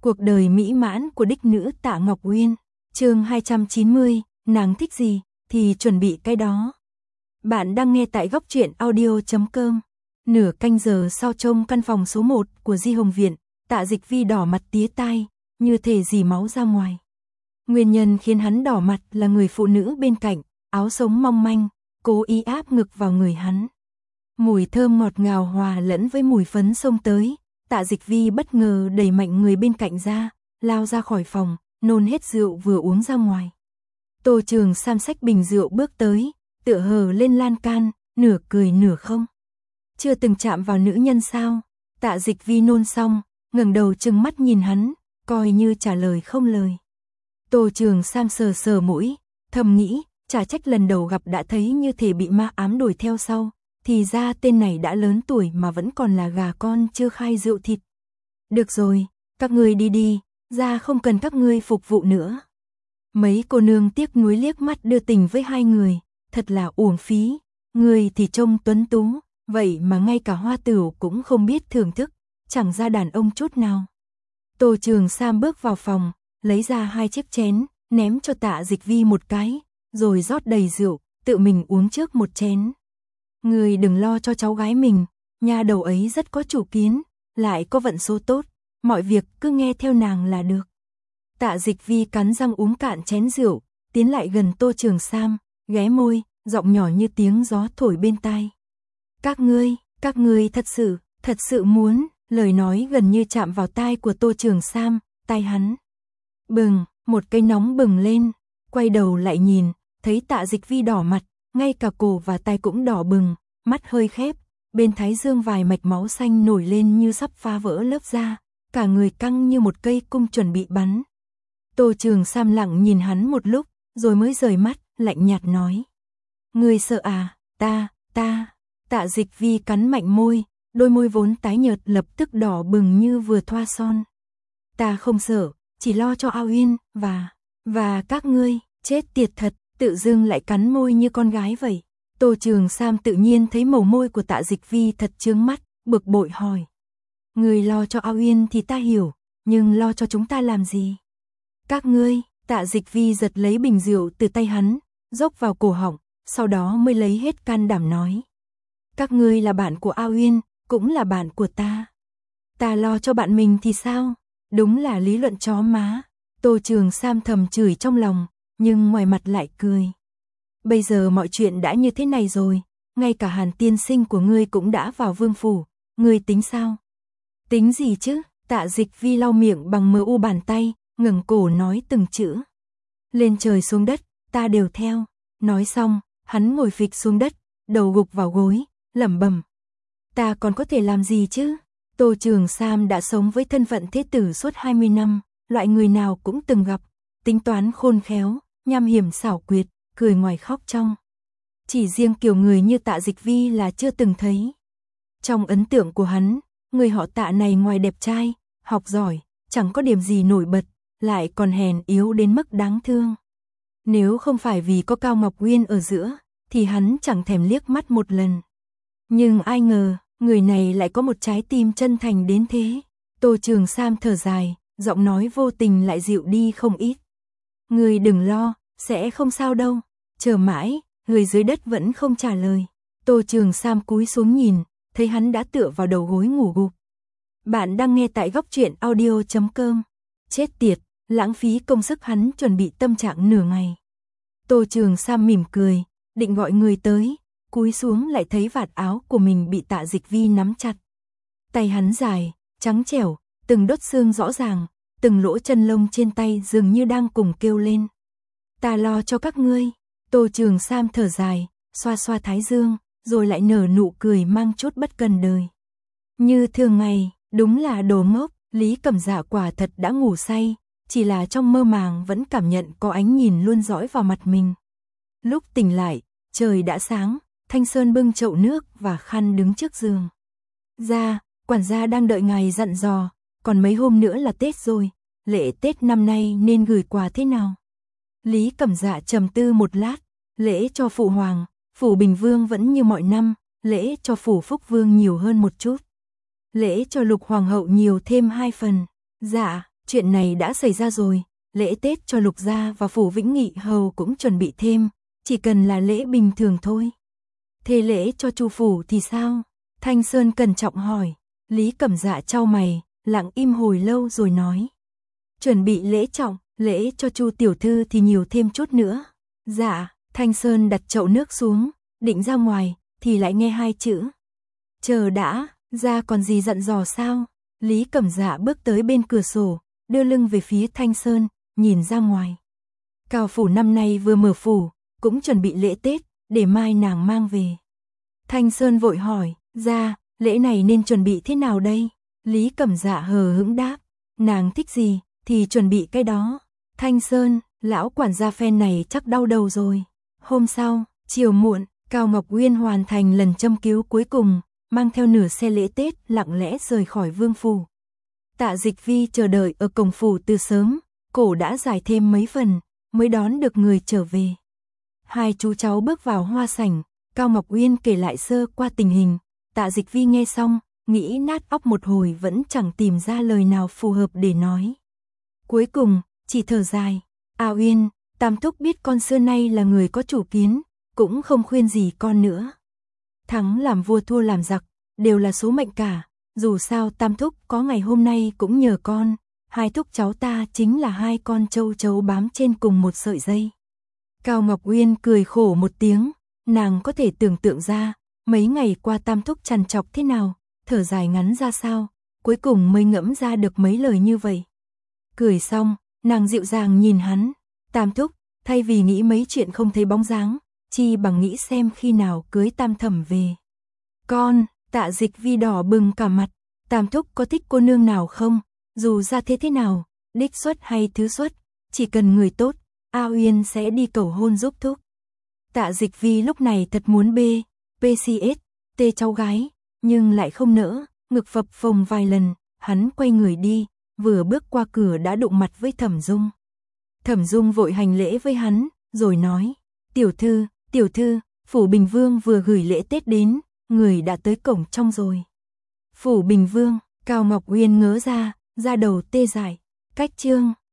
Cuộc đời mỹ mãn của đích nữ Tạ Ngọc Uyên. Chương 290, nàng thích gì thì chuẩn bị cái đó. Bạn đang nghe tại góc truyện audio.com. Nửa canh giờ sau trong căn phòng số 1 của Di Hồng Viện, Tạ Dịch Vi đỏ mặt tía tai, như thể dì máu ra ngoài. Nguyên nhân khiến hắn đỏ mặt là người phụ nữ bên cạnh, áo sống mong manh, cố ý áp ngực vào người hắn. Mùi thơm ngọt ngào hòa lẫn với mùi phấn xông tới, Tạ Dịch Vi bất ngờ đẩy mạnh người bên cạnh ra, lao ra khỏi phòng, nôn hết rượu vừa uống ra ngoài. Tô Trường Sam xách bình rượu bước tới, tựa hờ lên lan can, nửa cười nửa không. Chưa từng chạm vào nữ nhân sao? Tạ Dịch Vi nôn xong, ngẩng đầu trừng mắt nhìn hắn, coi như trả lời không lời. Tô Trường Sam sờ sờ mũi, thầm nghĩ, chả trách lần đầu gặp đã thấy như thể bị ma ám đuổi theo sau. Thì ra tên này đã lớn tuổi mà vẫn còn là gà con chưa khai rượu thịt. Được rồi, các ngươi đi đi, ra không cần các ngươi phục vụ nữa. Mấy cô nương tiếc nuối liếc mắt đưa tình với hai người, thật là uổng phí. Người thì trông tuấn tú, vậy mà ngay cả hoa tửu cũng không biết thưởng thức, chẳng ra đàn ông chút nào. Tô Trường Sam bước vào phòng, lấy ra 2 chiếc chén, ném cho Tạ Dịch Vi một cái, rồi rót đầy rượu, tự mình uống trước một chén. Người đừng lo cho cháu gái mình, nha đầu ấy rất có chủ kiến, lại có vận số tốt, mọi việc cứ nghe theo nàng là được. Tạ Dịch Vi cắn răng uống cạn chén rượu, tiến lại gần Tô Trường Sam, ghé môi, giọng nhỏ như tiếng gió thổi bên tai. Các ngươi thật sự muốn, lời nói gần như chạm vào tai của Tô Trường Sam, tai hắn. Bừng, một cây nóng bừng lên, quay đầu lại nhìn, thấy Tạ Dịch Vi đỏ mặt, ngay cả cổ và tai cũng đỏ bừng, mắt hơi khép, bên thái dương vài mạch máu xanh nổi lên như sắp phá vỡ lớp da, cả người căng như một cây cung chuẩn bị bắn. Tô Trường Sam lặng nhìn hắn một lúc, rồi mới rời mắt, lạnh nhạt nói. Ngươi sợ à, ta. Tạ Dịch Vi cắn mạnh môi, đôi môi vốn tái nhợt lập tức đỏ bừng như vừa thoa son. Ta không sợ, chỉ lo cho A Uyên, và các ngươi, chết tiệt thật. Tự dưng lại cắn môi như con gái vậy. Tô Trường Sam tự nhiên thấy màu môi của Tạ Dịch Vi thật chướng mắt, bực bội hỏi. Người lo cho A Uyên thì ta hiểu, nhưng lo cho chúng ta làm gì? Các ngươi, Tạ Dịch Vi giật lấy bình rượu từ tay hắn, dốc vào cổ họng, sau đó mới lấy hết can đảm nói. Các ngươi là bạn của A Uyên, cũng là bạn của ta. Ta lo cho bạn mình thì sao? Đúng là lý luận chó má. Tô Trường Sam thầm chửi trong lòng, nhưng ngoài mặt lại cười. Bây giờ mọi chuyện đã như thế này rồi, ngay cả Hàn tiên sinh của ngươi cũng đã vào vương phủ, ngươi tính sao? Tính gì chứ? Tạ Dịch Vi lau miệng bằng mờ u bàn tay, ngẩng cổ nói từng chữ. Lên trời xuống đất, ta đều theo. Nói xong, hắn ngồi phịch xuống đất, đầu gục vào gối, lẩm bẩm. Ta còn có thể làm gì chứ? Tô Trường Sam đã sống với thân phận thế tử suốt 20 năm, loại người nào cũng từng gặp, tính toán khôn khéo, nham hiểm xảo quyệt, cười ngoài khóc trong. Chỉ riêng kiểu người như Tạ Dịch Vi là chưa từng thấy. Trong ấn tượng của hắn, người họ Tạ này ngoài đẹp trai, học giỏi, chẳng có điểm gì nổi bật, lại còn hèn yếu đến mức đáng thương. Nếu không phải vì có Cao Ngọc Uyên ở giữa, thì hắn chẳng thèm liếc mắt một lần. Nhưng ai ngờ, người này lại có một trái tim chân thành đến thế. Tô Trường Sam thở dài, giọng nói vô tình lại dịu đi không ít. Người đừng lo, sẽ không sao đâu. Chờ mãi, người dưới đất vẫn không trả lời. Tô Trường Sam cúi xuống nhìn, thấy hắn đã tựa vào đầu gối ngủ gục. Bạn đang nghe tại góc truyện audio.com. Chết tiệt, lãng phí công sức hắn chuẩn bị tâm trạng nửa ngày. Tô Trường Sam mỉm cười, định gọi người tới, cúi xuống lại thấy vạt áo của mình bị Tạ Dịch Vi nắm chặt. Tay hắn dài, trắng trẻo, từng đốt xương rõ ràng, từng lỗ chân lông trên tay dường như đang cùng kêu lên. Ta lo cho các ngươi. Tô Trường Sam thở dài, xoa xoa thái dương, rồi lại nở nụ cười mang chút bất cần đời. Như thường ngày, đúng là đồ ngốc, Lý Cẩm Dạ quả thật đã ngủ say, chỉ là trong mơ màng vẫn cảm nhận có ánh nhìn luôn dõi vào mặt mình. Lúc tỉnh lại, trời đã sáng, Thanh Sơn bưng chậu nước và khăn đứng trước giường. Gia, quản gia đang đợi ngài dặn dò, còn mấy hôm nữa là Tết rồi, lễ Tết năm nay nên gửi quà thế nào? Lý Cẩm Dạ trầm tư một lát, lễ cho phụ hoàng, phủ Bình Vương vẫn như mọi năm, lễ cho phủ Phúc Vương nhiều hơn một chút. Lễ cho Lục Hoàng hậu nhiều thêm 2 phần. Dạ, chuyện này đã xảy ra rồi, lễ Tết cho Lục gia và phủ Vĩnh Nghị hầu cũng chuẩn bị thêm, chỉ cần là lễ bình thường thôi. Thế lễ cho Chu phủ thì sao? Thanh Sơn cẩn trọng hỏi. Lý Cẩm Dạ chau mày, lặng im hồi lâu rồi nói. Chuẩn bị lễ trọng, lễ cho Chu tiểu thư thì nhiều thêm chút nữa. Dạ, Thanh Sơn đặt chậu nước xuống, định ra ngoài, thì lại nghe hai chữ. Chờ đã, ra còn gì dặn dò sao? Lý Cẩm Dạ bước tới bên cửa sổ, đưa lưng về phía Thanh Sơn, nhìn ra ngoài. Cao phủ năm nay vừa mở phủ, cũng chuẩn bị lễ Tết, để mai nàng mang về. Thanh Sơn vội hỏi, ra, lễ này nên chuẩn bị thế nào đây? Lý Cẩm Dạ hờ hững đáp, nàng thích gì, thì chuẩn bị cái đó. Thanh Sơn, lão quản gia phen này chắc đau đầu rồi. Hôm sau, chiều muộn, Cao Ngọc Uyên hoàn thành lần châm cứu cuối cùng, mang theo nửa xe lễ Tết lặng lẽ rời khỏi vương phủ. Tạ Dịch Vi chờ đợi ở cổng phủ từ sớm, cổ đã dài thêm mấy phần, mới đón được người trở về. Hai chú cháu bước vào hoa sảnh, Cao Ngọc Uyên kể lại sơ qua tình hình. Tạ Dịch Vi nghe xong, nghĩ nát óc một hồi vẫn chẳng tìm ra lời nào phù hợp để nói. Cuối cùng, chỉ thở dài. Uyên, Tam Thúc biết con xưa nay là người có chủ kiến, cũng không khuyên gì con nữa. Thắng làm vua thua làm giặc, đều là số mệnh cả. Dù sao Tam Thúc có ngày hôm nay cũng nhờ con. Hai thúc cháu ta chính là hai con châu chấu bám trên cùng một sợi dây. Cao Ngọc Uyên cười khổ một tiếng, nàng có thể tưởng tượng ra, mấy ngày qua Tam Thúc trằn trọc thế nào, thở dài ngắn ra sao, cuối cùng mới ngẫm ra được mấy lời như vậy. Cười xong, nàng dịu dàng nhìn hắn, Tam Thúc, thay vì nghĩ mấy chuyện không thấy bóng dáng, chi bằng nghĩ xem khi nào cưới Tam Thẩm về. Con, Tạ Dịch Vi đỏ bừng cả mặt, Tam Thúc có thích cô nương nào không, dù ra thế nào, đích xuất hay thứ xuất, chỉ cần người tốt, Uyên sẽ đi cầu hôn giúp Thúc. Tạ Dịch Vi lúc này thật muốn PCS, tê cháu gái, nhưng lại không nỡ, ngực phập phồng vài lần, hắn quay người đi, vừa bước qua cửa đã đụng mặt với Thẩm Dung. Thẩm Dung vội hành lễ với hắn, rồi nói, tiểu thư, phủ Bình Vương vừa gửi lễ Tết đến, người đã tới cổng trong rồi. Phủ Bình Vương, Cao Ngọc Uyên ngớ ra đầu tê dại, cách chương